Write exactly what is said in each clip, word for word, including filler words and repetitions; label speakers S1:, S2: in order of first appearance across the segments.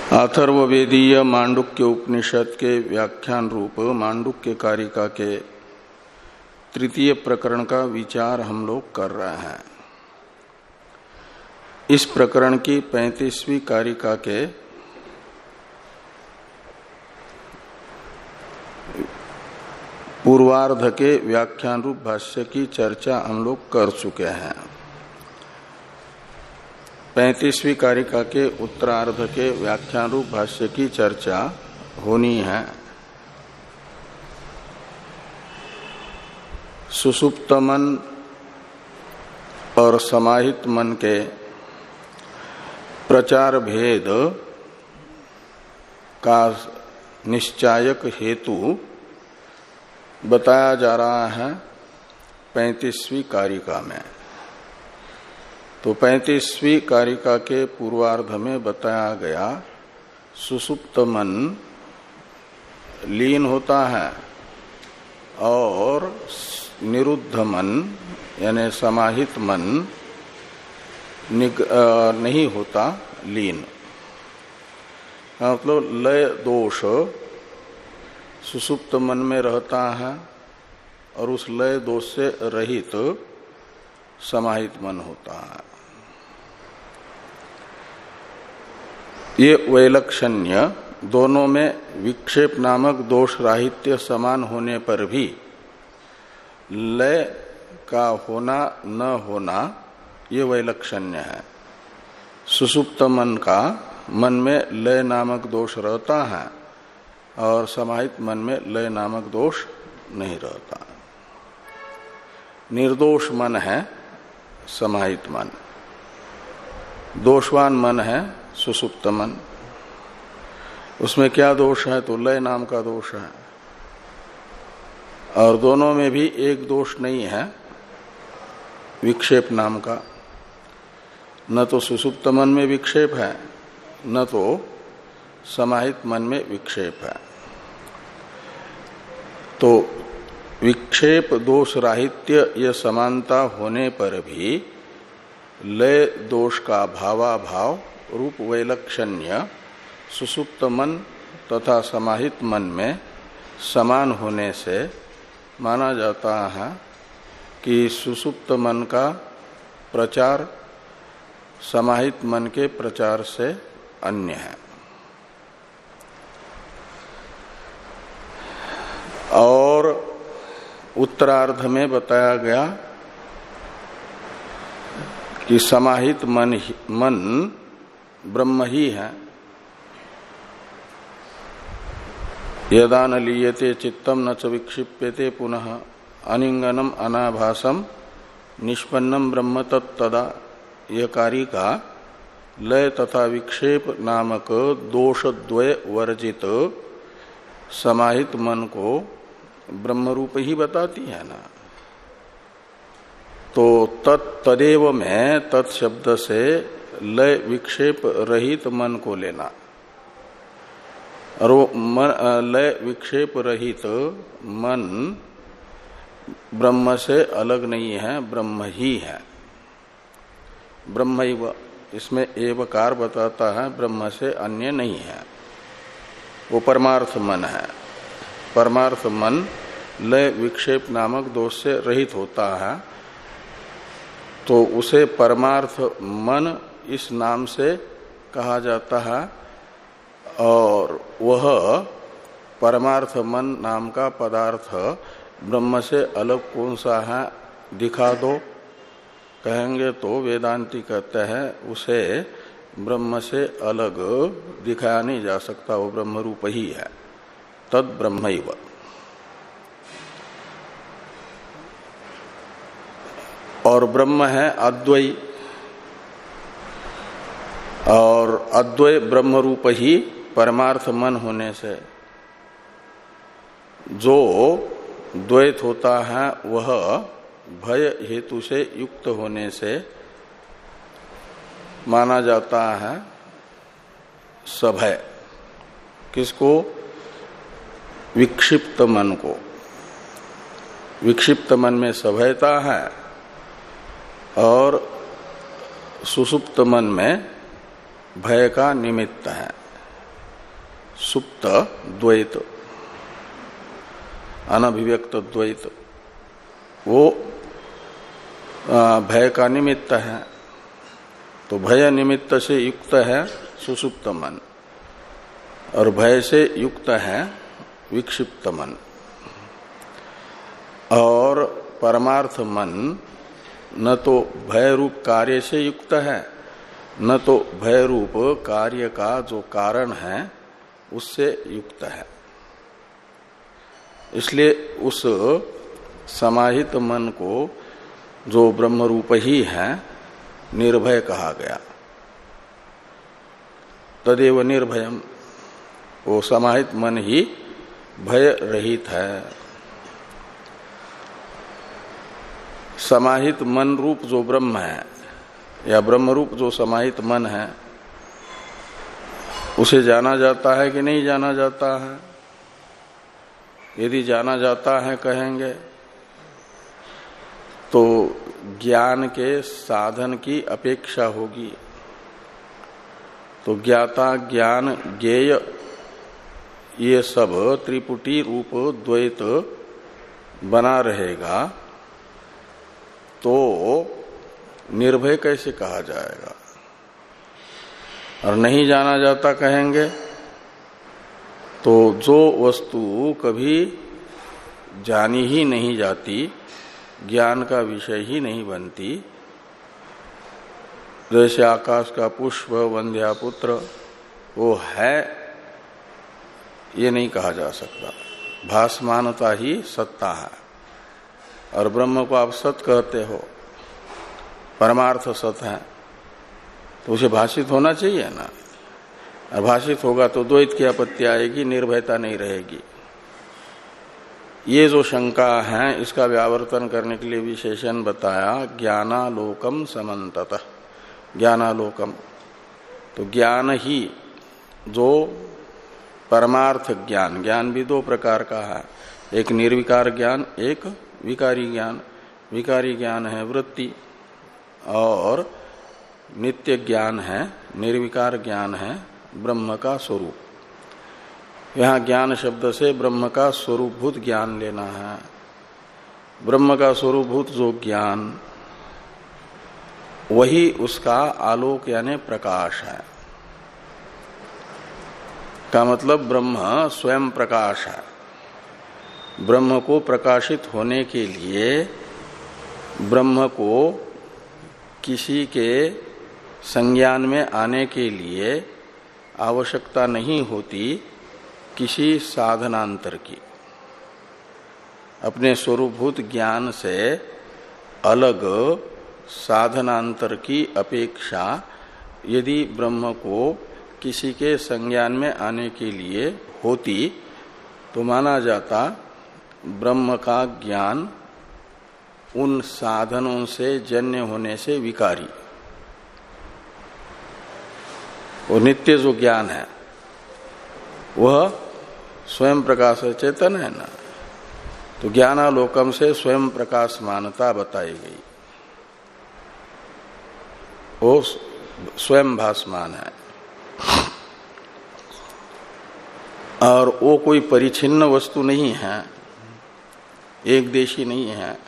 S1: अथर्ववेदीय मांडुक्य उपनिषद के व्याख्यान रूप मांडुक्य कारिका के तृतीय प्रकरण का विचार हम लोग कर रहे हैं। इस प्रकरण की पैंतीसवीं कारिका के पूर्वार्ध के व्याख्यान रूप भाष्य की चर्चा हम लोग कर चुके हैं। पैंतीसवीं कारिका के उत्तरार्ध के व्याख्यान रूप भाष्य की चर्चा होनी है। सुसुप्त मन और समाहित मन के प्रचार भेद का निश्चायक हेतु बताया जा रहा है पैंतीसवीं कारिका में। तो पैंतीसवीं कारिका के पूर्वार्ध में बताया गया सुसुप्त मन लीन होता है और निरुद्ध मन यानी समाहित मन नहीं होता लीन। मतलब लय दोष सुसुप्त मन में रहता है और उस लय दोष से रहित तो समाहित मन होता है। ये वैलक्षण्य दोनों में विक्षेप नामक दोष राहित्य समान होने पर भी लय का होना न होना ये वैलक्षण्य है। सुसुप्त मन का मन में लय नामक दोष रहता है और समाहित मन में लय नामक दोष नहीं रहता। निर्दोष मन है समाहित मन, दोषवान मन है सुसुप्त मन। उसमें क्या दोष है? तो लय नाम का दोष है। और दोनों में भी एक दोष नहीं है विक्षेप नाम का। न तो सुसुप्त मन में विक्षेप है न तो समाहित मन में विक्षेप है। तो विक्षेप दोष राहित्य यह समानता होने पर भी लय दोष का भावाभाव रूप वैलक्षण्य सुसुप्त मन तथा समाहित मन में समान होने से माना जाता है कि सुसुप्त मन का प्रचार समाहित मन के प्रचार से अन्य है। और उत्तरार्ध में बताया गया कि समाहित मन मन ब्रह्म ही है। यदा न लीयते चित्तम न च विक्षिप्यते पुनः अनिंगनम अनाभासम निष्पन्नम ब्रह्म तत्तदा। यह कारिका लय तथा विक्षेप नामक दोषद्वय वर्जित समाहित मन को ब्रह्म रूप ही बताती है ना। तो तत्तदेव में तत्शब्द से लय विक्षेप रहित मन को लेना और वो लय विक्षेप रहित मन ब्रह्म से अलग नहीं है, ब्रह्म ही है। ब्रह्मैव इसमें एवकार बताता है, ब्रह्म से अन्य नहीं है। वो परमार्थ मन है। परमार्थ मन लय विक्षेप नामक दोष से रहित होता है तो उसे परमार्थ मन इस नाम से कहा जाता है। और वह परमार्थ मन नाम का पदार्थ ब्रह्म से अलग कौन सा है दिखा दो कहेंगे तो वेदांती कहते हैं उसे ब्रह्म से अलग दिखाया नहीं जा सकता, वो ब्रह्म रूप ही है। तद ब्रह्मैव। और ब्रह्म है अद्वय और अद्वय ब्रह्म रूप ही परमार्थ मन होने से जो द्वैत होता है वह भय हेतु से युक्त होने से माना जाता है सभय। किसको? विक्षिप्त मन को। विक्षिप्त मन में सभयता है और सुसुप्त मन में भय का निमित्त है। सुप्त द्वैत, अनभिव्यक्त द्वैत, वो भय का निमित्त है। तो भय निमित्त से युक्त है सुसुप्त मन और भय से युक्त है विक्षिप्त मन। और परमार्थ मन न तो भय रूप कार्य से युक्त है, न तो भय रूप कार्य का जो कारण है उससे युक्त है। इसलिए उस समाहित मन को जो ब्रह्म रूप ही है निर्भय कहा गया। तदेव निर्भयम, वो समाहित मन ही भय रहित है। समाहित मन रूप जो ब्रह्म है या ब्रह्म रूप जो समाहित मन है उसे जाना जाता है कि नहीं जाना जाता है? यदि जाना जाता है कहेंगे तो ज्ञान के साधन की अपेक्षा होगी। तो ज्ञाता ज्ञान ज्ञेय ये सब त्रिपुटी रूप द्वैत बना रहेगा तो निर्भय कैसे कहा जाएगा? और नहीं जाना जाता कहेंगे तो जो वस्तु कभी जानी ही नहीं जाती, ज्ञान का विषय ही नहीं बनती, जैसे आकाश का पुष्प वंध्या पुत्र, वो है ये नहीं कहा जा सकता। भासमानता ही सत्ता है। और ब्रह्म को आप सत कहते हो, परमार्थ सत है, तो उसे भाषित होना चाहिए ना। और भाषित होगा तो द्वैत की आपत्ति आएगी, निर्भयता नहीं रहेगी। ये जो शंका है इसका व्यावर्तन करने के लिए विशेषण बताया ज्ञानालोकम समन्ततः। ज्ञानालोकम तो ज्ञान ही जो परमार्थ ज्ञान, ज्ञान भी दो प्रकार का है, एक निर्विकार ज्ञान, एक विकारी ज्ञान। विकारी ज्ञान है वृत्ति और नित्य ज्ञान है, निर्विकार ज्ञान है ब्रह्म का स्वरूप। यहाँ ज्ञान शब्द से ब्रह्म का स्वरूपभूत ज्ञान लेना है। ब्रह्म का स्वरूपभूत जो ज्ञान वही उसका आलोक यानी प्रकाश है। का मतलब ब्रह्म स्वयं प्रकाश है। ब्रह्म को प्रकाशित होने के लिए ब्रह्म को किसी के संज्ञान में आने के लिए आवश्यकता नहीं होती किसी साधनांतर की। अपने स्वरूपभूत ज्ञान से अलग साधनांतर की अपेक्षा यदि ब्रह्म को किसी के संज्ञान में आने के लिए होती तो माना जाता ब्रह्म का ज्ञान उन साधनों से जन्य होने से विकारी। वो नित्य जो ज्ञान है वह स्वयं प्रकाश चेतन है ना। तो ज्ञानालोकम से स्वयं प्रकाश मानता बताई गई, वो स्वयं भासमान है। और वो कोई परिच्छिन्न वस्तु नहीं है, एक देशी नहीं है।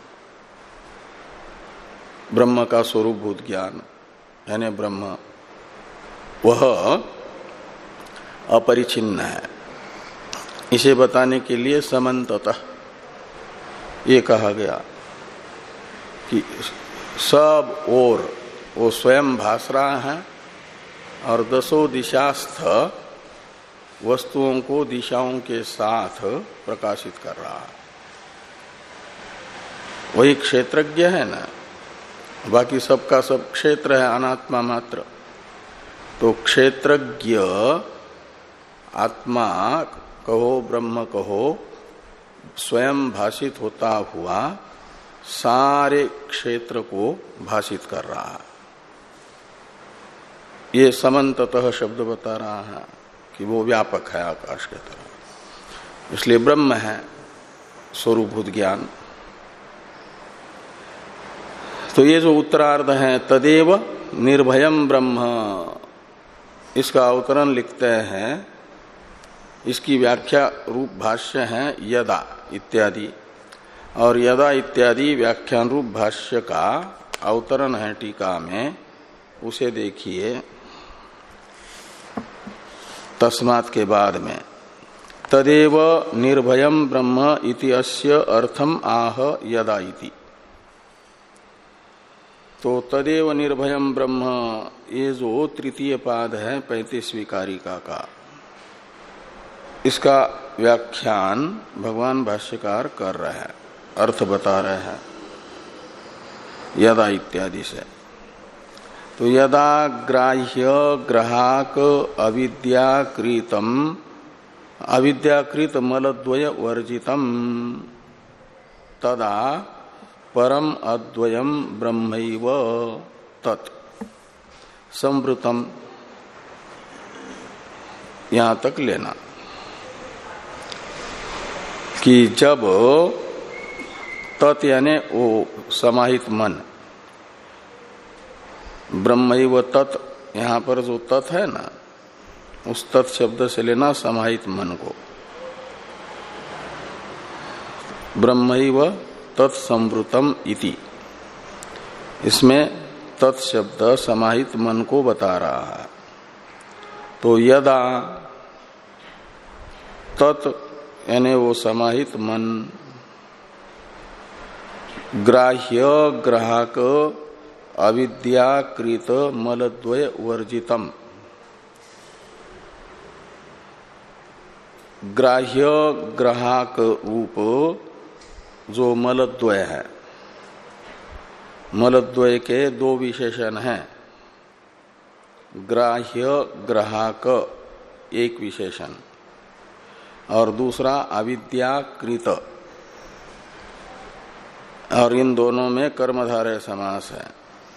S1: ब्रह्म का स्वरूपभूत ज्ञान यानी ब्रह्म वह अपरिच्छिन्न है। इसे बताने के लिए समन्ततः ये कहा गया कि सब ओर वो स्वयं भास रहा है और दसों दिशास्थ वस्तुओं को दिशाओं के साथ प्रकाशित कर रहा है। वही क्षेत्रज्ञ है ना, बाकी सबका सब क्षेत्र है, अनात्मा मात्र। तो क्षेत्रज्ञ आत्मा कहो ब्रह्म कहो स्वयं भाषित होता हुआ सारे क्षेत्र को भाषित कर रहा है। ये समन्ततः शब्द बता रहा है कि वो व्यापक है आकाश के तरह। इसलिए ब्रह्म है स्वरूपभूत ज्ञान। तो ये जो उत्तरार्ध है तदेव निर्भयम ब्रह्म, इसका अवतरण लिखते हैं इसकी व्याख्या रूप भाष्य है यदा इत्यादि, और यदा इत्यादि व्याख्यान रूप भाष्य का अवतरण है टीका में, उसे देखिए तस्मात् के बाद में तदेव निर्भयम ब्रह्म इति अस्य अर्थम आह यदा इति। तो तदेव निर्भयम ब्रह्म, ये जो तृतीय पाद है पैंतीसवीं कारिका का, इसका व्याख्यान भगवान भाष्यकार कर रहे हैं, अर्थ बता रहे हैं यदा इत्यादि से। तो यदा ग्राह्य ग्राहक अविद्याकृतम अविद्याकृत मलद्वय वर्जितम तदा परम अद्वयम ब्रह्मैव तत् संवृतम, यहां तक लेना कि जब तत् यानी वो समाहित मन, ब्रह्मैव तत्, यहां पर जो तत् है ना, उस तत् शब्द से लेना समाहित मन को। ब्रह्मैव तत्संवृतम इति, इसमें तत् शब्द समाहित मन को बता रहा है। तो यदा तत् यानी वो समाहित मन ग्राह्य ग्राहक अविद्याकृत मलद्वय वर्जितम, ग्राह्य ग्राहक रूप जो मलद्वय है, मलद्वय के दो विशेषण हैं, ग्राह्य ग्राहक एक विशेषण और दूसरा अविद्याकृत, और इन दोनों में कर्मधारय समास है।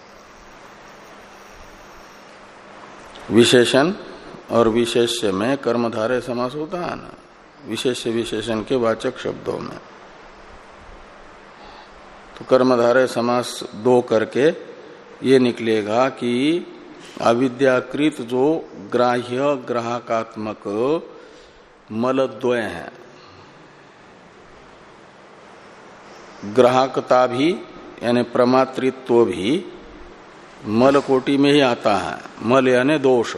S1: विशेषण और विशेष्य में कर्मधारय समास होता है ना, विशेष्य विशेषण के वाचक शब्दों में। तो कर्मधारय समास दो करके ये निकलेगा कि अविद्याकृत जो ग्राह्य ग्राहकात्मक मलद्वय है, ग्राहकता भी यानी प्रमातृत्व भी मल कोटि में ही आता है। मल यानी दोष,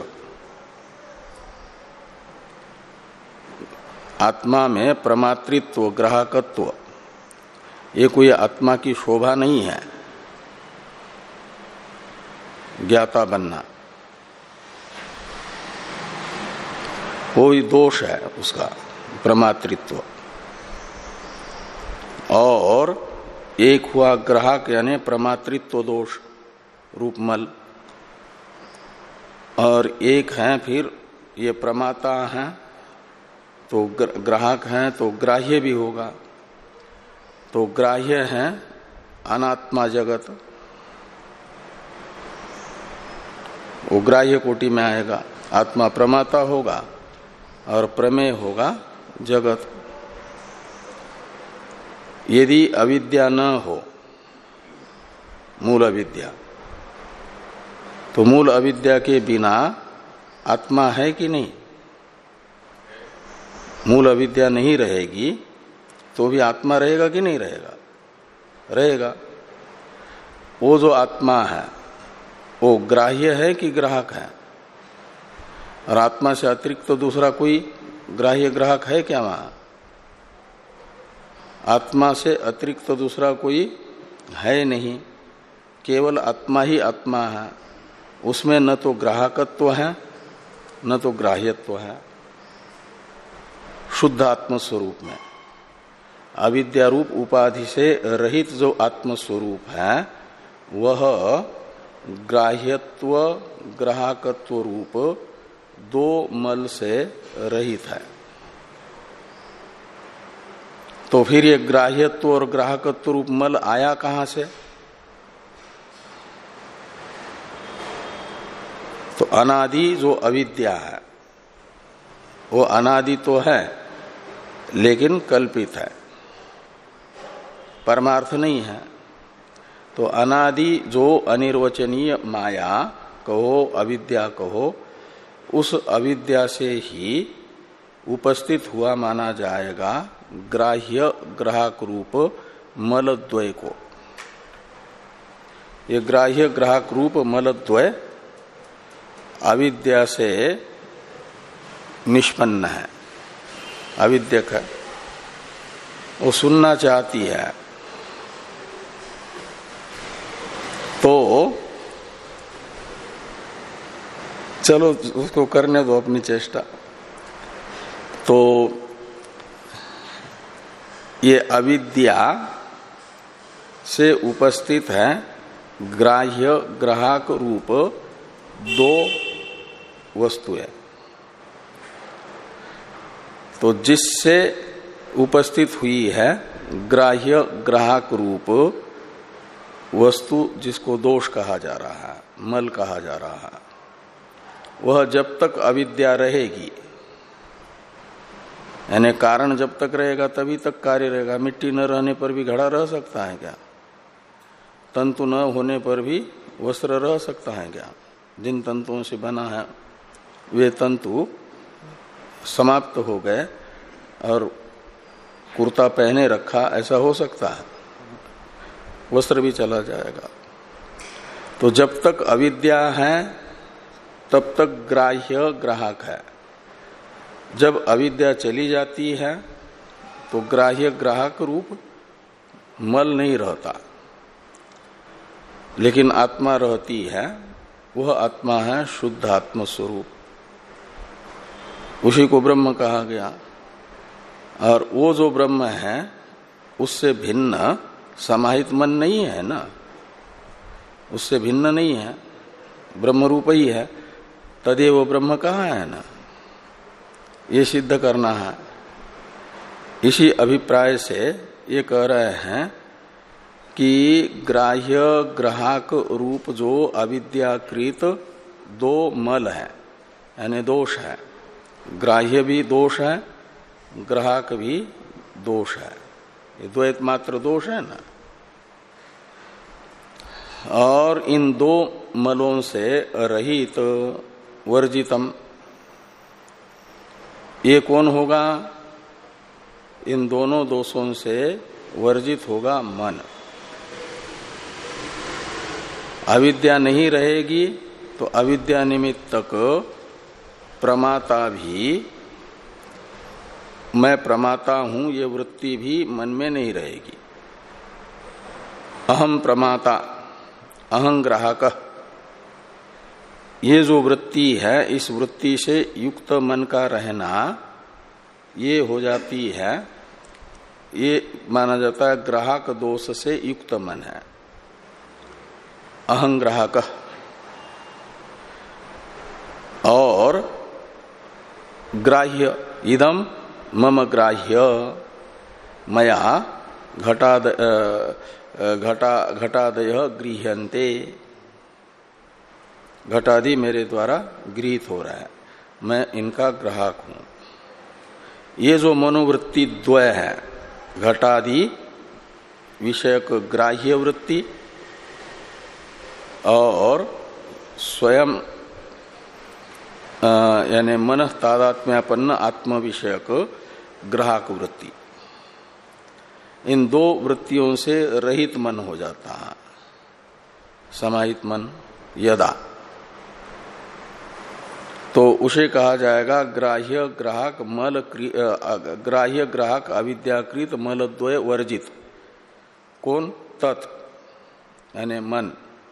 S1: आत्मा में प्रमातृत्व ग्राहकत्व ये कोई आत्मा की शोभा नहीं है, ज्ञाता बनना, कोई दोष है उसका प्रमातृत्व। और एक हुआ ग्राहक यानी प्रमातृत्व दोष रूप मल, और एक है फिर ये प्रमाता है तो ग्राहक है तो ग्राह्य भी होगा। तो ग्राह्य है अनात्मा जगत, वो ग्राह्य कोटि में आएगा। आत्मा प्रमाता होगा और प्रमेय होगा जगत। यदि अविद्या न हो, मूल अविद्या, तो मूल अविद्या के बिना आत्मा है कि नहीं? मूल अविद्या नहीं रहेगी तो भी आत्मा रहेगा कि नहीं रहेगा? रहेगा। वो जो आत्मा है वो ग्राह्य है कि ग्राहक है? और आत्मा से अतिरिक्त तो दूसरा कोई ग्राह्य ग्राहक है क्या वहां? आत्मा से अतिरिक्त तो दूसरा कोई है नहीं, केवल आत्मा ही आत्मा है। उसमें न तो ग्राहकत्व है न तो ग्राह्यत्व है। शुद्ध आत्म स्वरूप में अविद्या रूप उपाधि से रहित जो आत्म स्वरूप है वह ग्राह्यत्व ग्राहकत्व रूप दो मल से रहित है। तो फिर ये ग्राह्यत्व और ग्राहकत्व रूप मल आया कहां से? तो अनादि जो अविद्या है वो अनादि तो है लेकिन कल्पित है, परमार्थ नहीं है। तो अनादि जो अनिर्वचनीय माया कहो, अविद्या कहो, उस अविद्या से ही उपस्थित हुआ माना जाएगा ग्राह्य ग्राहक रूप मलद्वय को। ये ग्राह्य ग्राहक रूप मलद्वय अविद्या से निष्पन्न है, अविद्यक है, वो सुनना चाहती है। तो चलो उसको करने दो अपनी चेष्टा। तो ये अविद्या से उपस्थित है ग्राह्य ग्राहक रूप दो वस्तुएं। तो जिससे उपस्थित हुई है ग्राह्य ग्राहक रूप वस्तु, जिसको दोष कहा जा रहा है, मल कहा जा रहा है, वह जब तक अविद्या रहेगी, यानी कारण जब तक रहेगा तभी तक कार्य रहेगा। मिट्टी न रहने पर भी घड़ा रह सकता है क्या? तंतु न होने पर भी वस्त्र रह सकता है क्या? जिन तंतुओं से बना है वे तंतु समाप्त हो गए और कुर्ता पहने रखा, ऐसा हो सकता है? वस्त्र भी चला जाएगा। तो जब तक अविद्या है तब तक ग्राह्य ग्राहक है। जब अविद्या चली जाती है तो ग्राह्य ग्राहक रूप मल नहीं रहता, लेकिन आत्मा रहती है। वह आत्मा है शुद्ध आत्म स्वरूप, उसी को ब्रह्म कहा गया। और वो जो ब्रह्म है उससे भिन्न समाहित मन नहीं है ना, उससे भिन्न नहीं है, ब्रह्म रूप ही है। तदेव ब्रह्म कहाँ है ना, ये सिद्ध करना है। इसी अभिप्राय से ये कह रहे हैं कि ग्राह्य ग्राहक रूप जो अविद्याकृत दो मल है, यानी दोष है, ग्राह्य भी दोष है, ग्राहक भी दोष है, ये द्वैत मात्र दोष है ना। और इन दो मलों से रहित वर्जितम, ये कौन होगा? इन दोनों दोषों से वर्जित होगा मन। अविद्या नहीं रहेगी तो अविद्या निमित्तक प्रमाता भी, मैं प्रमाता हूं, ये वृत्ति भी मन में नहीं रहेगी। अहम प्रमाता, अहं ग्राहक, ये जो वृत्ति है, इस वृत्ति से युक्त मन का रहना ये हो जाती है, ये माना जाता है ग्राहक दोष से युक्त मन है, अहं ग्राहक। और ग्राह्य, इदम मम ग्राह्य, मया घटाद घटा घटादय गृह्यन्ते, घटादि मेरे द्वारा गृहीत हो रहा है, मैं इनका ग्राहक हूं। ये जो मनोवृत्ति द्वय है, घटादि विषयक ग्राह्य वृत्ति और स्वयं यानी मन तादात्म्यापन्न आत्म विषयक ग्राहक वृत्ति, इन दो वृत्तियों से रहित मन हो जाता है, समाहित मन यदा, तो उसे कहा जाएगा ग्राह्य ग्राहक मल, ग्राह्य ग्राहक अविद्याकृत मलद्वय वर्जित। कौन? तत्, यानी मन,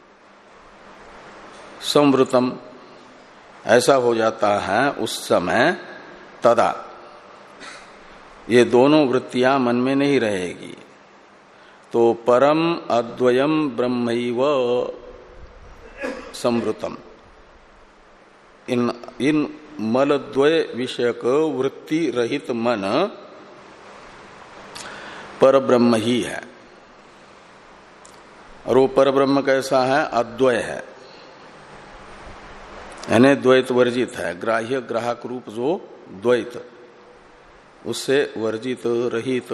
S1: संवृतम, ऐसा हो जाता है उस समय। तदा, ये दोनों वृत्तियां मन में नहीं रहेगी, तो परम अद्वयम ब्रह्मैव संवृतम, इन इन मलद्वय विषयक वृत्ति रहित मन पर ब्रह्म ही है। और वो पर ब्रह्म कैसा है? अद्वय है, यानी द्वैत वर्जित है। ग्राह्य ग्राहक रूप जो द्वैत, उससे वर्जित रहित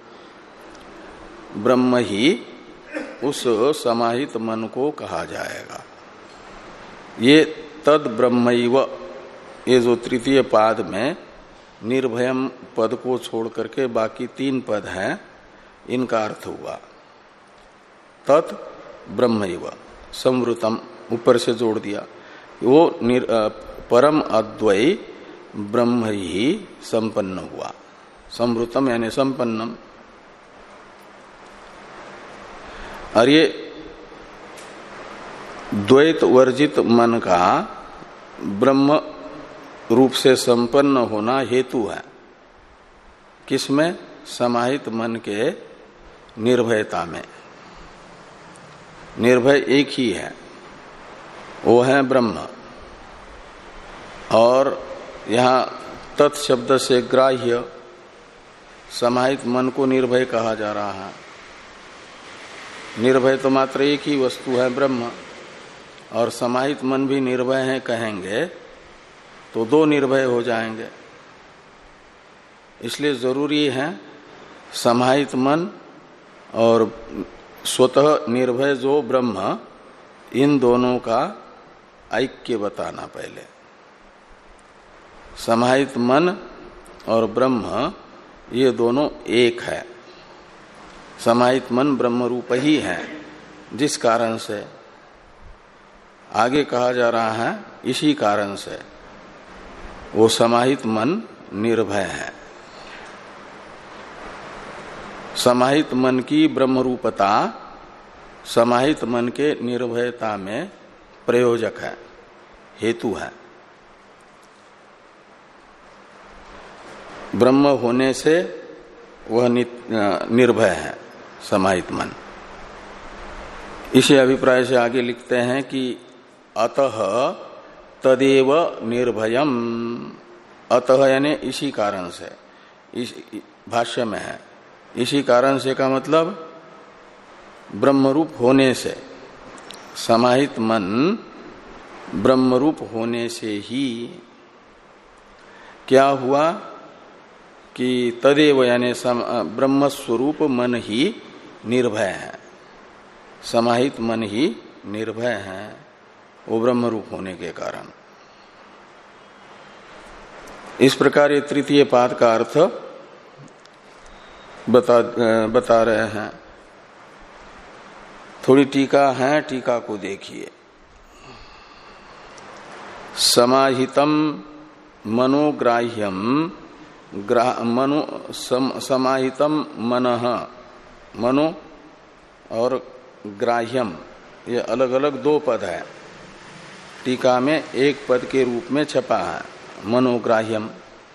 S1: ब्रह्म ही उस समाहित मन को कहा जाएगा। ये तद ब्रह्मैव, ये जो तृतीय पाद में निर्भयम पद को छोड़ करके बाकी तीन पद हैं, इनका अर्थ हुआ तत् ब्रह्मैव संवृतम, ऊपर से जोड़ दिया, वो निर, परम अद्वय ब्रह्म ही संपन्न हुआ। संवृतम यानी संपन्नम। और ये द्वैत वर्जित मन का ब्रह्म रूप से संपन्न होना हेतु है। किसमें? समाहित मन के निर्भयता में। निर्भय एक ही है, वो है ब्रह्म। और यहां तत्शब्द से ग्राह्य समाहित मन को निर्भय कहा जा रहा है। निर्भय तो मात्र एक ही वस्तु है, ब्रह्म, और समाहित मन भी निर्भय है कहेंगे तो दो निर्भय हो जाएंगे। इसलिए जरूरी है समाहित मन और स्वतः निर्भय जो ब्रह्म, इन दोनों का ऐक्य बताना। पहले समाहित मन और ब्रह्म ये दोनों एक है। समाहित मन ब्रह्म रूप ही है, जिस कारण से आगे कहा जा रहा है, इसी कारण से वो समाहित मन निर्भय है। समाहित मन की ब्रह्म रूपता समाहित मन के निर्भयता में प्रयोजक है, हेतु है। ब्रह्म होने से वह निर्भय है समाहित मन। इसी अभिप्राय से आगे लिखते हैं कि अतः तदेव निर्भयम। अतः यानी इसी कारण से, इस भाष्य में है, इसी कारण से का मतलब ब्रह्मरूप होने से, समाहित मन ब्रह्मरूप होने से ही क्या हुआ कि तदेव यानी ब्रह्म स्वरूप मन ही निर्भय है। समाहित मन ही निर्भय है, वो ब्रह्मरूप होने के कारण। इस प्रकार ये तृतीय पाद का अर्थ बता बता रहे हैं। थोड़ी टीका है, टीका को देखिए। समाहितम मनोग्राह्यम ग्राह मनो सम, समाहितम मनः, मनो और ग्राह्यम ये अलग अलग दो पद है। टीका में एक पद के रूप में छपा है मनोग्राह्यम।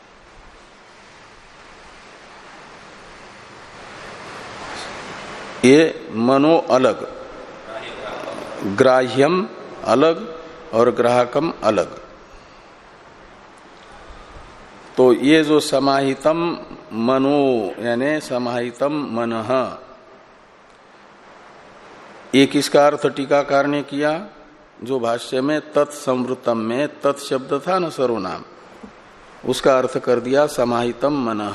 S1: ये मनो अलग, ग्राह्यम अलग और ग्राहकम अलग। तो ये जो समाहितम मनो यानी समाहितम मनः, ये किसका अर्थ टीकाकार ने किया? जो भाष्य में तत्संवृतम में तत्शब्द था न सर्वनाम, उसका अर्थ कर दिया समाहितम मनः।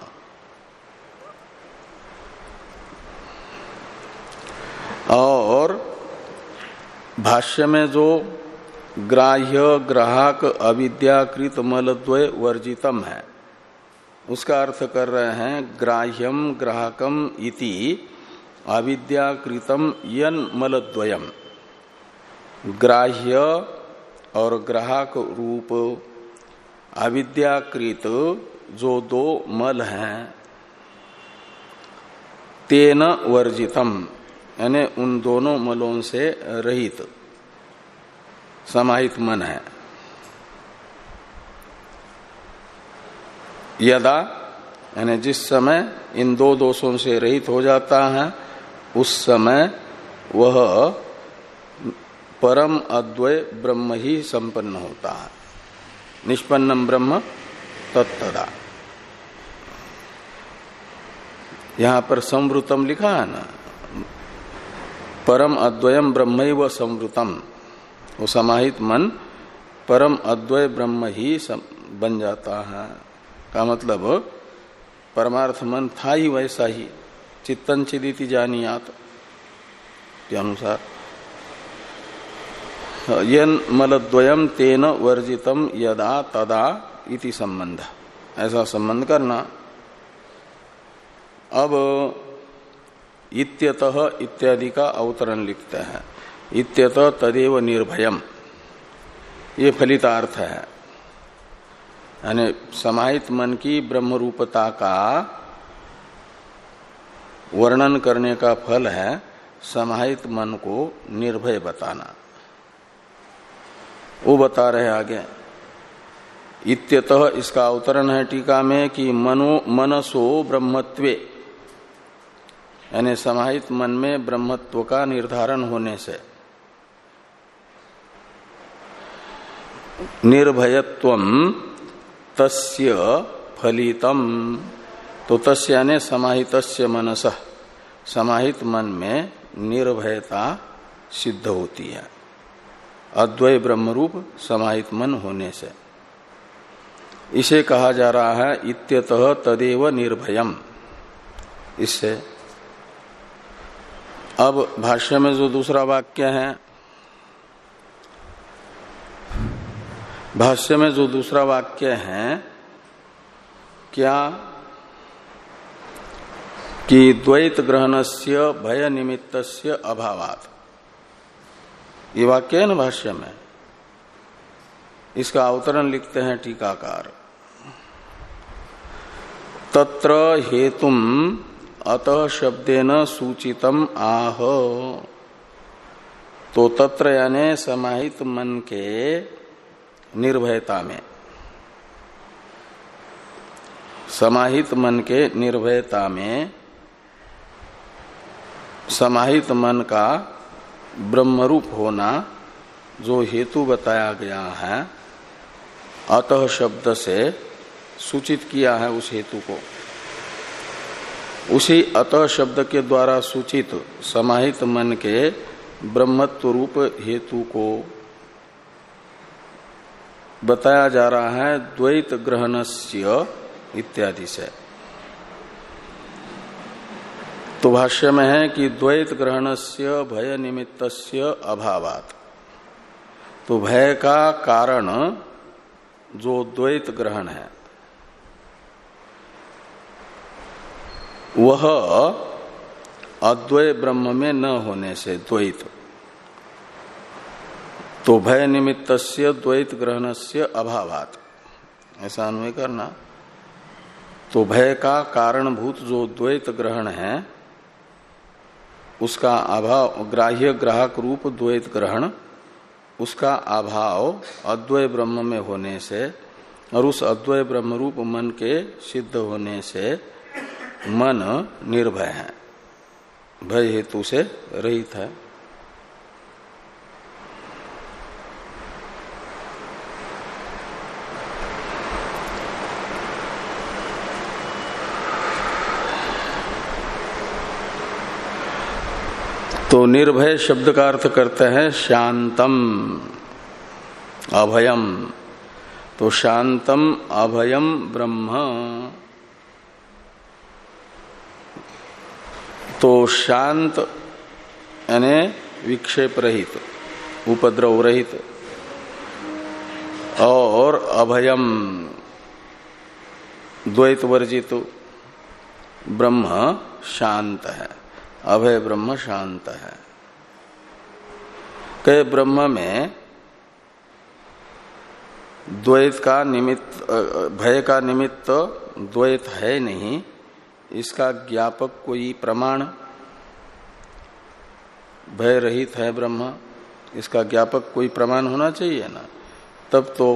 S1: और भाष्य में जो ग्राह्य ग्राहक अविद्याकृत मलद्वय वर्जितम है, उसका अर्थ कर रहे हैं ग्राह्यम ग्राहकम इति अविद्याकृतम यन मलद्वयम। ग्राह्य और ग्राहक रूप अविद्याकृत जो दो मल हैं, तेन वर्जितम यानी उन दोनों मलों से रहित समाहित मन है। यदा यानी जिस समय इन दो दोषों से रहित हो जाता है, उस समय वह परम अद्वय ब्रह्म ही संपन्न होता है। निष्पन्नम ब्रह्म तत्तदा। यहां पर संवृतम लिखा है ना, परम अद्वयम ब्रह्मैव संवृतम। वो समाहित मन परम अद्वय ब्रह्म ही बन जाता है। का मतलब परमार्थ मन था ही वैसा ही, चित्तन चिदिति जानियात के अनुसार। यन मलद्वयम तेन वर्जितम यदा तदा इति संबंध। ऐसा संबंध करना। अब इत्यतः इत्यादि का अवतरण लिखते हैं। इत्यतः तदेव निर्भयम, ये फलितार्थ है। यानी समाहित मन की ब्रह्म रूपता का वर्णन करने का फल है समाहित मन को निर्भय बताना। वो बता रहे आगे। इत्यतः इसका अवतरण है टीका में कि मनो मनसो ब्रह्मत्वे, यानी समाहित मन में ब्रह्मत्व का निर्धारण होने से निर्भयत्वम तस्य फलितम, तो तस्य यानी समाहितस्य मनसः, समाहित मन में निर्भयता सिद्ध होती है अद्वय ब्रह्मरूप समाहित मन होने से। इसे कहा जा रहा है इत्यतः तदेव निर्भयम। इससे अब भाष्य में जो दूसरा वाक्य है, भाष्य में जो दूसरा वाक्य है क्या कि द्वैत ग्रहणस्य भय निमित्तस्य अभावात्, ये वाक्य है ना भाष्य में। इसका अवतरण लिखते हैं टीकाकार। तत्र हेतुम अतः शब्देन सूचितम आह, तो तत्र यानी समाहित मन के निर्भयता में, समाहित मन के निर्भयता में समाहित मन का ब्रह्मरूप होना जो हेतु बताया गया है, अतः शब्द से सूचित किया है उस हेतु को। उसी अतः शब्द के द्वारा सूचित समाहित मन के ब्रह्मत्व रूप हेतु को बताया जा रहा है द्वैत ग्रहणस्य इत्यादि से। तो भाष्य में है कि द्वैत ग्रहणस्य भय निमित्तस्य अभावात्, तो भय का कारण जो द्वैत ग्रहण है वह अद्वय ब्रह्म में न होने से द्वैत, तो भय निमित्तस्य द्वैत ग्रहणस्य अभावात्, ऐसा अन्वय करना। तो भय का कारणभूत जो द्वैत ग्रहण है उसका अभाव, ग्राह्य ग्राहक रूप द्वैत ग्रहण, उसका अभाव अद्वय ब्रह्म में होने से और उस अद्वय ब्रह्म रूप मन के सिद्ध होने से मन निर्भय है, भय हेतु से रहित है। तो निर्भय शब्द का अर्थ करते हैं शांतम अभयम, तो शांतम अभयम ब्रह्म, तो शांत यानी विक्षेप रहित, उपद्रव रहित, और अभयम द्वैत वर्जित ब्रह्म शांत है, अभय ब्रह्म शांत है। के ब्रह्म में द्वैत का निमित्त, भय का निमित्त द्वैत है नहीं, इसका ज्ञापक कोई प्रमाण, भय रहित है ब्रह्म, इसका ज्ञापक कोई प्रमाण होना चाहिए ना, तब तो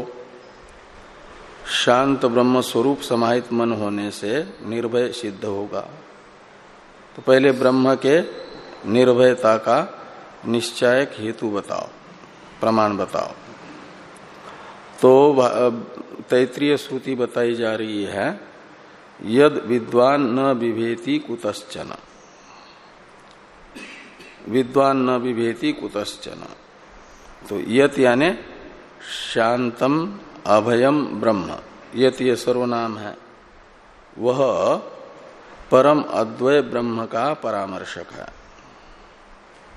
S1: शांत ब्रह्म स्वरूप समाहित मन होने से निर्भय सिद्ध होगा। तो पहले ब्रह्म के निर्भयता का निश्चायक हेतु बताओ, प्रमाण बताओ। तो तैत्रीय श्रुति बताई जा रही है, यद विद्वान न विभेति कुतश्चन, विद्वान न विभेति कुतश्चन, तो यत यानी शांतम अभयम ब्रह्म, यत ये सर्वनाम है, वह परम अद्वय ब्रह्म का परामर्शक है,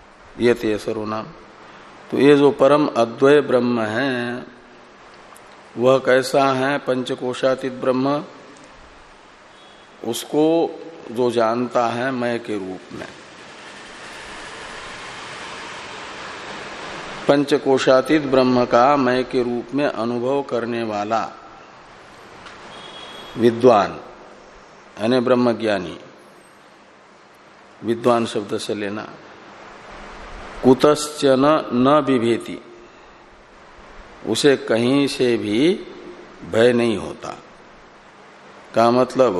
S1: यत ये सर्वनाम। तो ये जो परम अद्वय ब्रह्म है वह कैसा है पंचकोशातीत ब्रह्म, उसको जो जानता है मैं के रूप में। पंचकोशातीत ब्रह्म का मैं के रूप में अनुभव करने वाला विद्वान यानी ब्रह्मज्ञानी, विद्वान शब्द से लेना, कुतश्चन न बिभेति, उसे कहीं से भी भय नहीं होता। का मतलब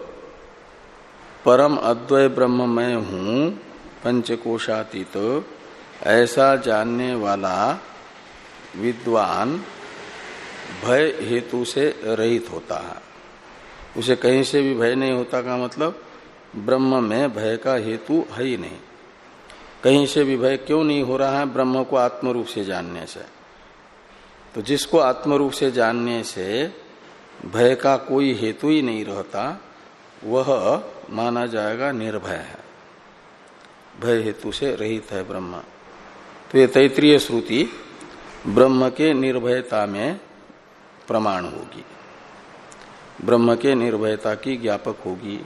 S1: परम अद्वय ब्रह्म मैं हूं पंचकोशातीत, ऐसा जानने वाला विद्वान भय हेतु से रहित होता है, उसे कहीं से भी भय नहीं होता। का मतलब ब्रह्म में भय का हेतु है ही नहीं। कहीं से भी भय क्यों नहीं हो रहा है? ब्रह्म को आत्म रूप से जानने से। तो जिसको आत्म रूप से जानने से भय का कोई हेतु ही नहीं रहता, वह माना जाएगा निर्भय है, भय हेतु से रहित है ब्रह्म। तो ये तैत्रीय श्रुति ब्रह्म के निर्भयता में प्रमाण होगी, ब्रह्म के निर्भयता की ज्ञापक होगी।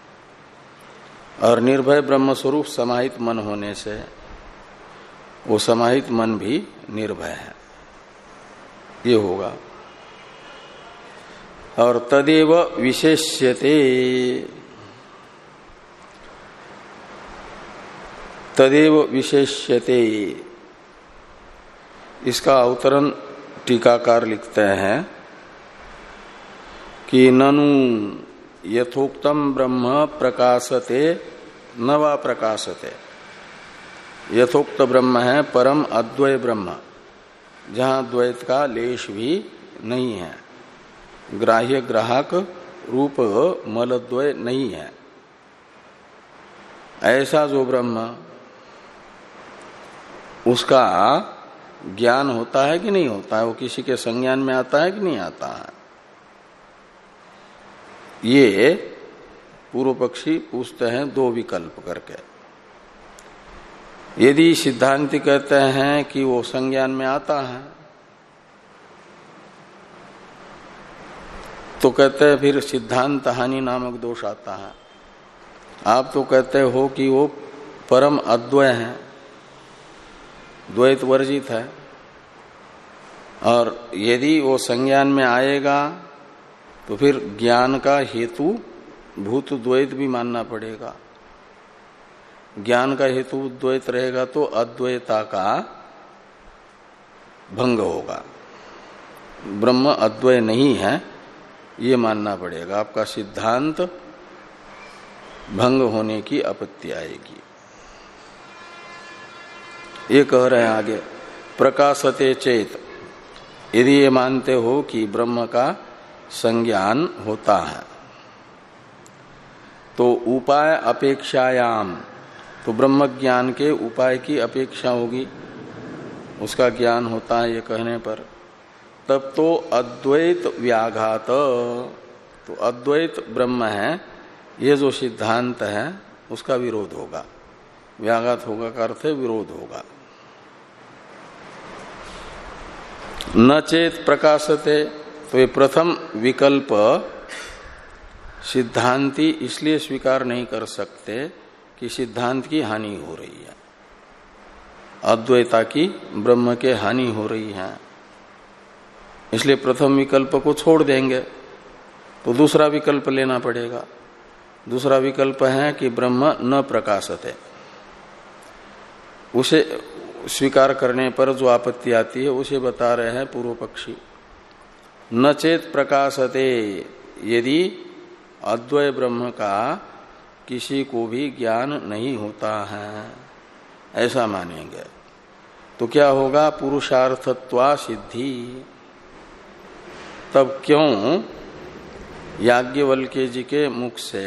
S1: और निर्भय ब्रह्म स्वरूप समाहित मन होने से वो समाहित मन भी निर्भय है, ये होगा। और तदेव विशेष्यते, तदेव विशेष्यते, इसका अवतरण टीकाकार लिखते हैं कि ननु यथोक्तम ब्रह्म प्रकाशते न वा प्रकाशते। यथोक्त ब्रह्म है परम अद्वय ब्रह्म, जहां द्वैत का लेश भी नहीं है, ग्राह्य ग्राहक रूप मलद्वय नहीं है। ऐसा जो ब्रह्म, उसका ज्ञान होता है कि नहीं होता है? वो किसी के संज्ञान में आता है कि नहीं आता है? ये पूर्व पक्षी पूछते हैं दो विकल्प करके। यदि सिद्धांति कहते हैं कि वो संज्ञान में आता है, तो कहते हैं फिर सिद्धांत हानि नामक दोष आता है। आप तो कहते हो कि वो परम अद्वय है, द्वैत वर्जित है, और यदि वो संज्ञान में आएगा तो फिर ज्ञान का हेतु भूत द्वैत भी मानना पड़ेगा। ज्ञान का हेतु द्वैत रहेगा तो अद्वैता का भंग होगा, ब्रह्म अद्वय नहीं है ये मानना पड़ेगा। आपका सिद्धांत भंग होने की आपत्ति आएगी। ये कह रहे हैं आगे, प्रकाशते चेत, यदि ये मानते हो कि ब्रह्म का संज्ञान होता है, तो उपाय अपेक्षायाम, तो ब्रह्म ज्ञान के उपाय की अपेक्षा होगी, उसका ज्ञान होता है ये कहने पर, तब तो अद्वैत व्याघात, तो अद्वैत ब्रह्म है ये जो सिद्धांत है उसका विरोध होगा। व्याघात होगा का अर्थ है विरोध होगा। न चेत प्रकाशते, तो ये प्रथम विकल्प सिद्धांती इसलिए स्वीकार नहीं कर सकते कि सिद्धांत की हानि हो रही है, अद्वैता की ब्रह्म के हानि हो रही है, इसलिए प्रथम विकल्प को छोड़ देंगे तो दूसरा विकल्प लेना पड़ेगा। दूसरा विकल्प है कि ब्रह्म न प्रकाशते, उसे स्वीकार करने पर जो आपत्ति आती है उसे बता रहे हैं पूर्व पक्षी। न चेत प्रकाशते, यदि अद्वय ब्रह्म का किसी को भी ज्ञान नहीं होता है ऐसा मानेंगे तो क्या होगा? पुरुषार्थत्वा सिद्धि। तब क्यों याज्ञवल्क्य जी के मुख से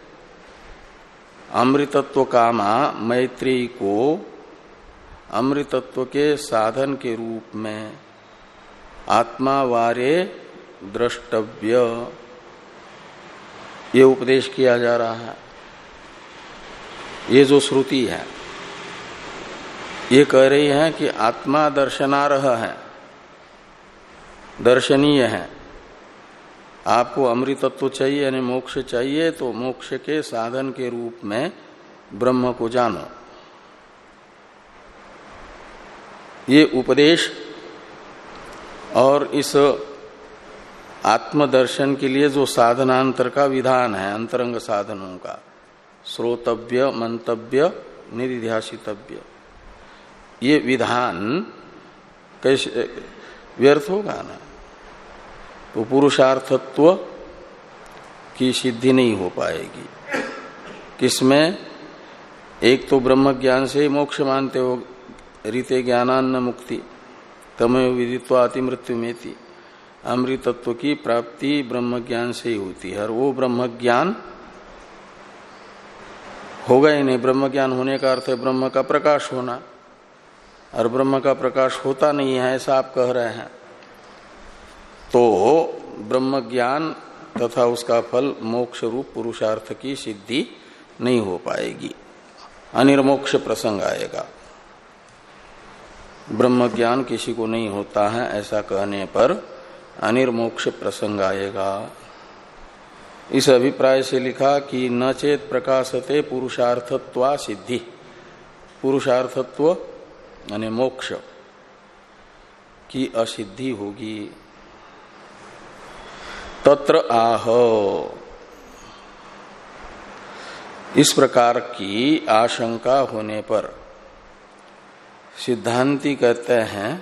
S1: अमृतत्व कामा मैत्री को अमृतत्व के साधन के रूप में आत्मा वारे द्रष्टव्य ये उपदेश किया जा रहा है? ये जो श्रुति है ये कह रही है कि आत्मा दर्शनार्ह है, दर्शनीय हैं। आपको अमृतत्व चाहिए यानी मोक्ष चाहिए तो मोक्ष के साधन के रूप में ब्रह्म को जानो। ये उपदेश और इस आत्मदर्शन के लिए जो साधनांतर का विधान है, अंतरंग साधनों का, श्रोतव्य, मंतव्य, निधिध्यासितव्य, ये विधान कैसे व्यर्थ होगा ना? तो पुरुषार्थत्व की सिद्धि नहीं हो पाएगी। किसमें? एक तो ब्रह्म ज्ञान से ही मोक्ष मानते हो, रीते ज्ञानान्न मुक्ति तमेव विदित्वा अति मृत्यु मेति। अमृतत्व की प्राप्ति ब्रह्म ज्ञान से ही होती है और वो ब्रह्म ज्ञान होगा ही नहीं। ब्रह्म ज्ञान होने का अर्थ है ब्रह्म का प्रकाश होना, और ब्रह्म का प्रकाश होता नहीं है ऐसा आप कह रहे हैं। तो ब्रह्म ज्ञान तथा उसका फल मोक्ष रूप पुरुषार्थ की सिद्धि नहीं हो पाएगी, अनिर्मोक्ष प्रसंग आएगा। ब्रह्म ज्ञान किसी को नहीं होता है ऐसा कहने पर अनिर्मोक्ष प्रसंग आएगा। इस अभिप्राय से लिखा कि न चेत प्रकाशते पुरुषार्थत्वा सिद्धि, पुरुषार्थत्व यानी मोक्ष की असिद्धि होगी। तत्र आह, इस प्रकार की आशंका होने पर सिद्धांती कहते हैं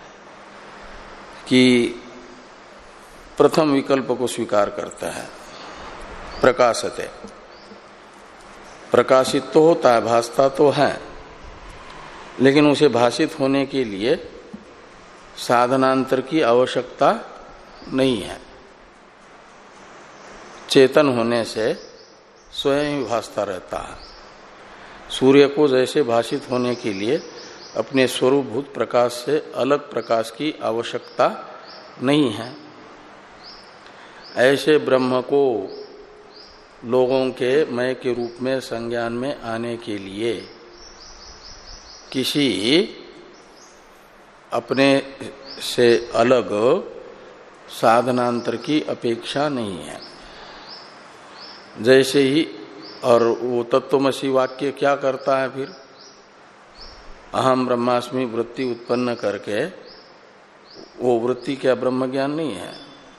S1: कि प्रथम विकल्प को स्वीकार करते हैं। प्रकाशते, प्रकाशित तो होता है, भासता तो है, लेकिन उसे भाषित होने के लिए साधनांतर की आवश्यकता नहीं है। चेतन होने से स्वयं ही भासता रहता है। सूर्य को जैसे भाषित होने के लिए अपने स्वरूपभूत प्रकाश से अलग प्रकाश की आवश्यकता नहीं है, ऐसे ब्रह्म को लोगों के मय के रूप में संज्ञान में आने के लिए किसी अपने से अलग साधनांतर की अपेक्षा नहीं है। जैसे ही, और वो तत्वमसी वाक्य क्या करता है फिर? अहम ब्रह्मास्मि वृत्ति उत्पन्न करके, वो वृत्ति क्या ब्रह्म ज्ञान नहीं है?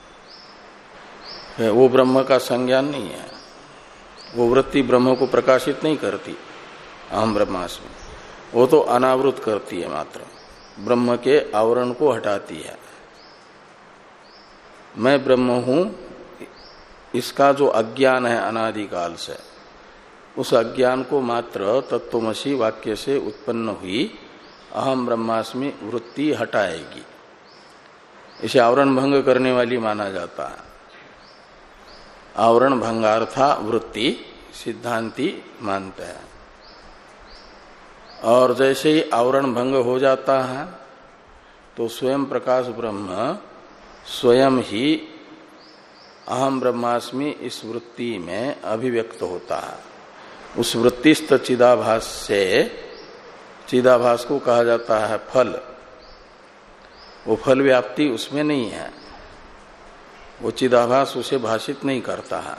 S1: वो ब्रह्म का संज्ञान नहीं है। वो वृत्ति ब्रह्म को प्रकाशित नहीं करती। अहम ब्रह्मास्मि वो तो अनावृत करती है, मात्र ब्रह्म के आवरण को हटाती है। मैं ब्रह्म हूं, इसका जो अज्ञान है अनादिकाल से, उस अज्ञान को मात्र तत्वमसी वाक्य से उत्पन्न हुई अहम ब्रह्मास्मि वृत्ति हटाएगी। इसे आवरण भंग करने वाली माना जाता है। आवरण भंगार्था वृत्ति सिद्धांती मानते हैं। और जैसे ही आवरण भंग हो जाता है तो स्वयं प्रकाश ब्रह्म स्वयं ही अहम ब्रह्मास्मि इस वृत्ति में अभिव्यक्त होता है। उस वृत्तिस्थ चिदाभास से, चिदाभास को कहा जाता है फल। वो फल व्याप्ति उसमें नहीं है, वो चिदाभास उसे भाषित नहीं करता है।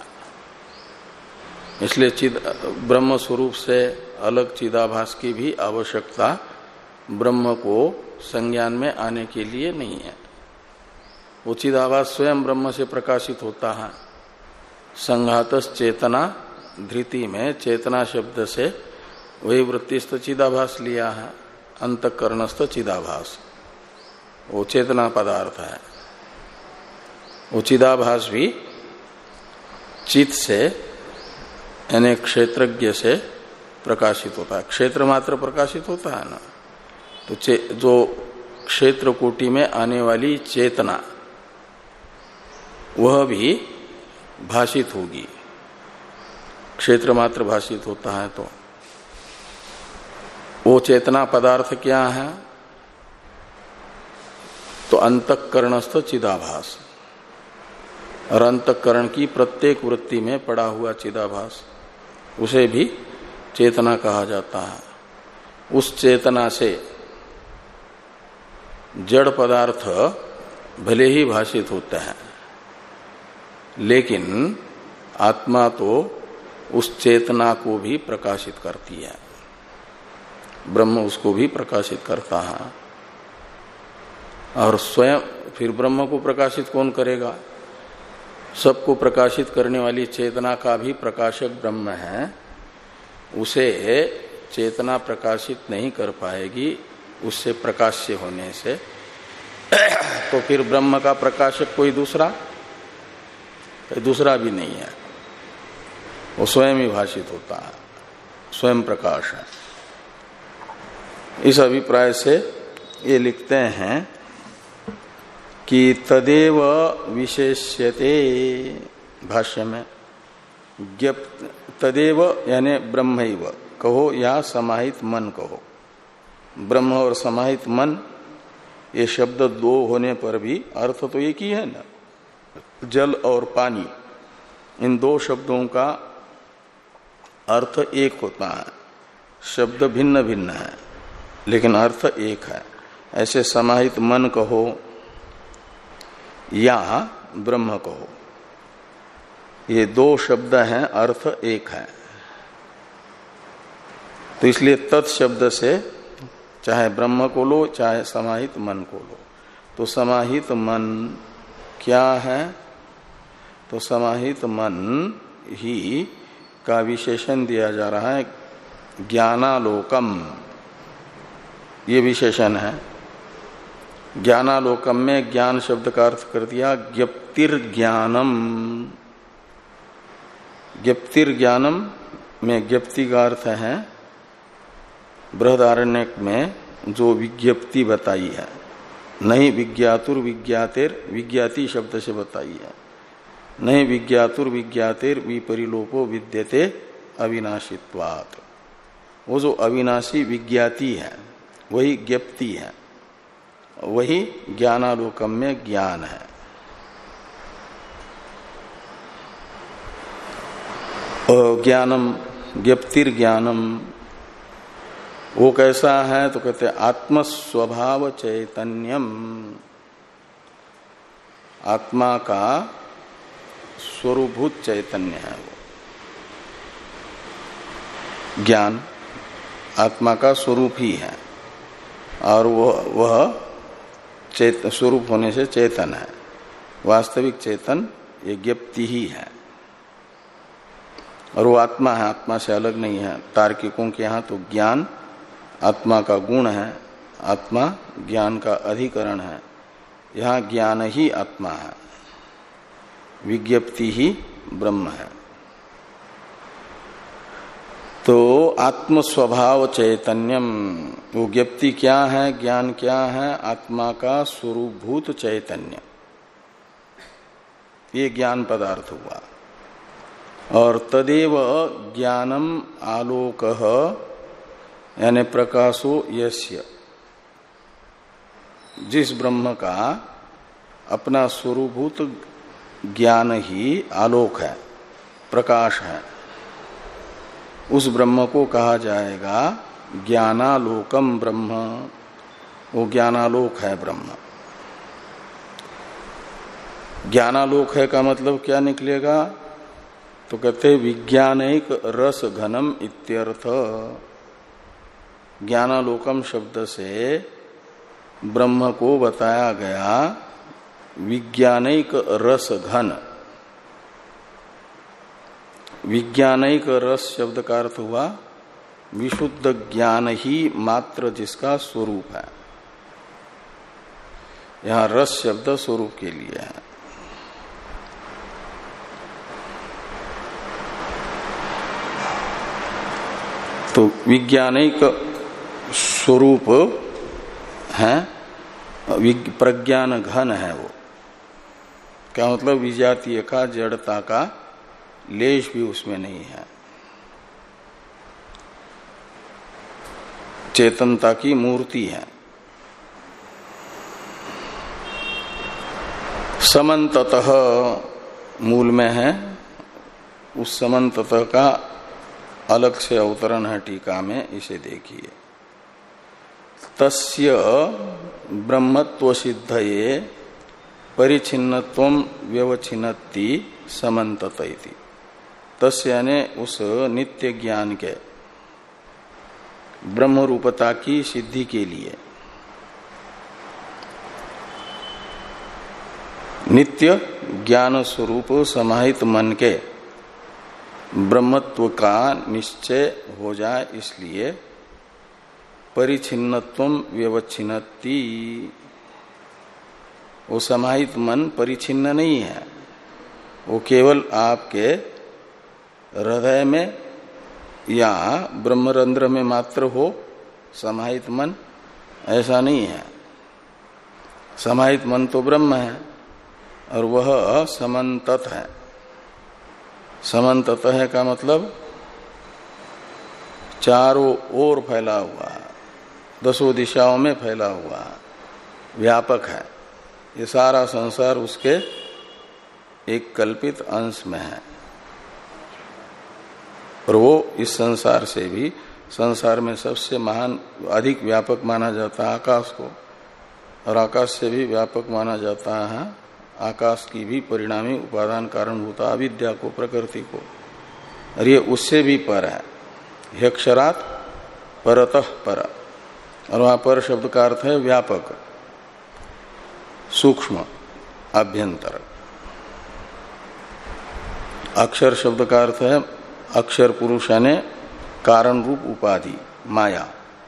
S1: इसलिए चिद ब्रह्म स्वरूप से अलग चिदाभास की भी आवश्यकता ब्रह्म को संज्ञान में आने के लिए नहीं है। वो चिदाभास स्वयं ब्रह्म से प्रकाशित होता है। संघातस चेतना धृति में चेतना शब्द से वही वृत्तिस्थ चिदाभास लिया है। अंतःकरणस्थ चिदाभास वो चेतना पदार्थ है। वो चिदाभास भी चित से यानी क्षेत्रज्ञ से प्रकाशित होता है। क्षेत्र मात्र प्रकाशित होता है ना, तो जो क्षेत्र कोटि में आने वाली चेतना वह भी भाषित होगी। क्षेत्र मात्र भाषित होता है तो वो चेतना पदार्थ क्या है? तो अंतःकरणस्थ चिदाभास, और अंतःकरण की प्रत्येक वृत्ति में पड़ा हुआ चिदाभास, उसे भी चेतना कहा जाता है। उस चेतना से जड़ पदार्थ भले ही भाषित होते हैं, लेकिन आत्मा तो उस चेतना को भी प्रकाशित करती है, ब्रह्म उसको भी प्रकाशित करता है। और स्वयं फिर ब्रह्म को प्रकाशित कौन करेगा? सबको प्रकाशित करने वाली चेतना का भी प्रकाशक ब्रह्म है, उसे चेतना प्रकाशित नहीं कर पाएगी उससे प्रकाश्य होने से। तो फिर ब्रह्म का प्रकाशक कोई दूसरा कोई दूसरा भी नहीं है, वो स्वयं ही भाषित होता है, स्वयं प्रकाश है। इस अभिप्राय से ये लिखते हैं कि तदेव विशेष्यते, भाष्य में तदेव यानी ब्रह्मैव कहो या समाहित मन कहो। ब्रह्म और समाहित मन ये शब्द दो होने पर भी अर्थ तो एक ही है ना। जल और पानी, इन दो शब्दों का अर्थ एक होता है, शब्द भिन्न भिन्न है लेकिन अर्थ एक है। ऐसे समाहित मन कहो या ब्रह्म कहो, ये दो शब्द हैं, अर्थ एक है। तो इसलिए तत् शब्द से चाहे ब्रह्म को लो चाहे समाहित मन को लो, तो समाहित मन क्या है? तो समाहित मन ही का विशेषण दिया जा रहा है, ज्ञानालोकम, ये विशेषण है। ज्ञानालोकम में ज्ञान शब्द का अर्थ कर दिया ज्ञप्तिर्ज्ञानम। ज्ञप्तिर्ज्ञानम में ज्ञप्ति का अर्थ है बृहदारण्यक में जो विज्ञप्ति बताई है, नहीं विज्ञातुर विज्ञातेर, विज्ञाति शब्द से बताई है, नहीं विज्ञातुर विज्ञातेर विपरिलोपो विद्यते अविनाशित्वात्। वो जो अविनाशी विज्ञाति है वही ज्ञप्ति है, वही ज्ञानालोकम में ज्ञान है। ज्ञानम ज्ञप्तिर्ज्ञानम वो कैसा है? तो कहते आत्मस्वभाव चैतन्यम, आत्मा का स्वरूभूत चैतन्य है वो ज्ञान, आत्मा का स्वरूप ही है और वह वह चेत स्वरूप होने से चेतन है। वास्तविक चेतन ये ज्ञप्ति ही है और वो आत्मा है, आत्मा से अलग नहीं है। तार्किकों के यहाँ तो ज्ञान आत्मा का गुण है, आत्मा ज्ञान का अधिकरण है, यहाँ ज्ञान ही आत्मा है, विज्ञप्ति ही ब्रह्म है। तो आत्म स्वभाव चैतन्यम, वो ज्ञप्ति क्या है, ज्ञान क्या है? आत्मा का स्वरूपभूत चैतन्य, ये ज्ञान पदार्थ हुआ। और तदेव ज्ञानम आलोकः यानी प्रकाशो यस्य, जिस ब्रह्म का अपना स्वरूपभूत ज्ञान ही आलोक है, प्रकाश है, उस ब्रह्म को कहा जाएगा ज्ञानालोकम ब्रह्म। वो ज्ञानालोक है ब्रह्म। ज्ञानालोक है का मतलब क्या निकलेगा? तो कहते विज्ञानिक रस घनम इत्यर्थ। ज्ञानालोकम शब्द से ब्रह्म को बताया गया विज्ञानिक रस घन। विज्ञानिक रस शब्द का अर्थ हुआ विशुद्ध ज्ञान ही मात्र जिसका स्वरूप है। यहां रस शब्द स्वरूप के लिए है। तो विज्ञानिक स्वरूप है, प्रज्ञान घन है वो। क्या मतलब? विजातीय का, जड़ता का लेश भी उसमें नहीं है, चेतनता की मूर्ति है। समन्ततः मूल में है, उस समन्ततः का अलग से अवतरण है टीका में, इसे देखिए। तस्य ब्रह्मत्व सिद्धये परिच्छिन्नत्वम व्यवच्छिन्नति समन्तत इति। तस्य यानी उस नित्य ज्ञान के ब्रह्म रूपता की सिद्धि के लिए नित्य ज्ञान स्वरूप समाहित मन के ब्रह्मत्व का निश्चय हो जाए, इसलिए परिच्छिन्नत्वम व्यवच्छिन्नति। वो समाहित मन परिच्छिन्न नहीं है, वो केवल आपके हृदय में या ब्रह्मरंध्र में मात्र हो समाहित मन, ऐसा नहीं है। समाहित मन तो ब्रह्म है और वह समन्तत है। समन्तत है का मतलब चारों ओर फैला हुआ है, दसों दिशाओं में फैला हुआ है, व्यापक है। ये सारा संसार उसके एक कल्पित अंश में है और वो इस संसार से भी, संसार में सबसे महान अधिक व्यापक माना जाता है आकाश को, और आकाश से भी व्यापक माना जाता है आकाश की भी परिणामी उपादान कारणभूता अविद्या को, प्रकृति को, और ये उससे भी पर है। ह्यक्षरात् परतः पर, और वहां पर शब्द का अर्थ है व्यापक, सूक्ष्म, आभ्यंतर। अक्षर शब्द का अर्थ है अक्षर पुरुष यानी कारण रूप उपाधि, माया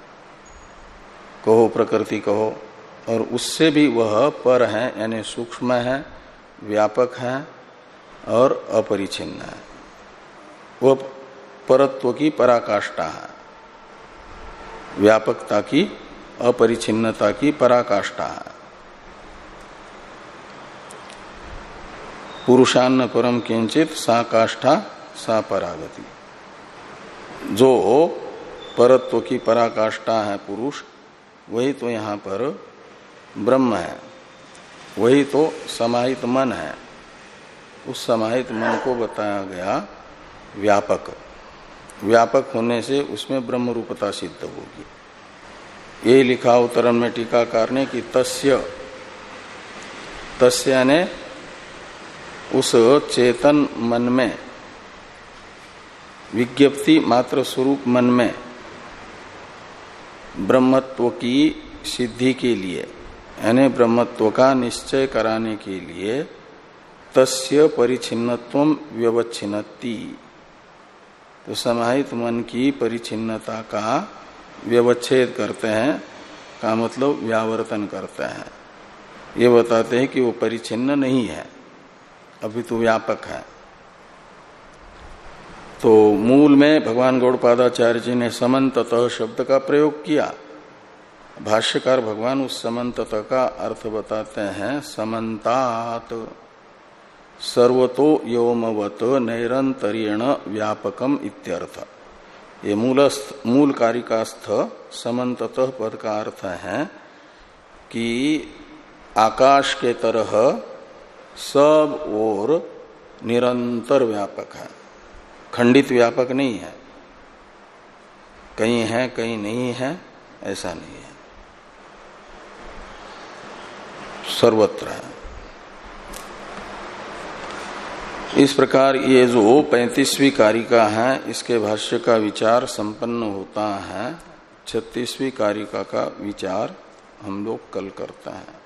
S1: कहो, प्रकृति कहो, और उससे भी वह पर है यानी सूक्ष्म है, व्यापक है और अपरिच्छिन्न है। वह परत्व की पराकाष्ठा है, व्यापकता की, अपरिच्छिन्नता की पराकाष्ठा है। पुरुषान्न परम किंचित सा काष्ठा सा परागति। जो परत्व की पराकाष्ठा है पुरुष, वही तो यहाँ पर ब्रह्म है, वही तो समाहित मन है। उस समाहित मन को बताया गया व्यापक। व्यापक होने से उसमें ब्रह्म रूपता सिद्ध होगी। ये लिखा उत्तरण में टीकाकार ने कि तस्य, तस्य ने उस चेतन मन में, विज्ञप्ति मात्र स्वरूप मन में ब्रह्मत्व की सिद्धि के लिए यानी ब्रह्मत्व का निश्चय कराने के लिए तस्य परिच्छिन्नत्वम व्यवच्छिन्नति। तो समाहित मन की परिच्छिन्नता का व्यवच्छेद करते हैं, का मतलब व्यावर्तन करते हैं। ये बताते हैं कि वो परिच्छिन्न नहीं है, अभी तो व्यापक है। तो मूल में भगवान गौड़पादाचार्य जी ने समन्ततः शब्द का प्रयोग किया। भाष्यकार भगवान उस समन्ततः का अर्थ बताते हैं समन्तात सर्वतो योमवत नैरंतर्येण व्यापकम इत्यर्थ। ये मूल मूल कारिकास्थ समन्ततः पद का अर्थ है कि आकाश के तरह सब ओर निरंतर व्यापक है, खंडित व्यापक नहीं है, कहीं है कहीं नहीं है, ऐसा नहीं है, सर्वत्र है। इस प्रकार ये जो पैंतीसवीं कारिका है, इसके भाष्य का विचार संपन्न होता है। छत्तीसवीं कारिका का विचार हम लोग कल करते हैं।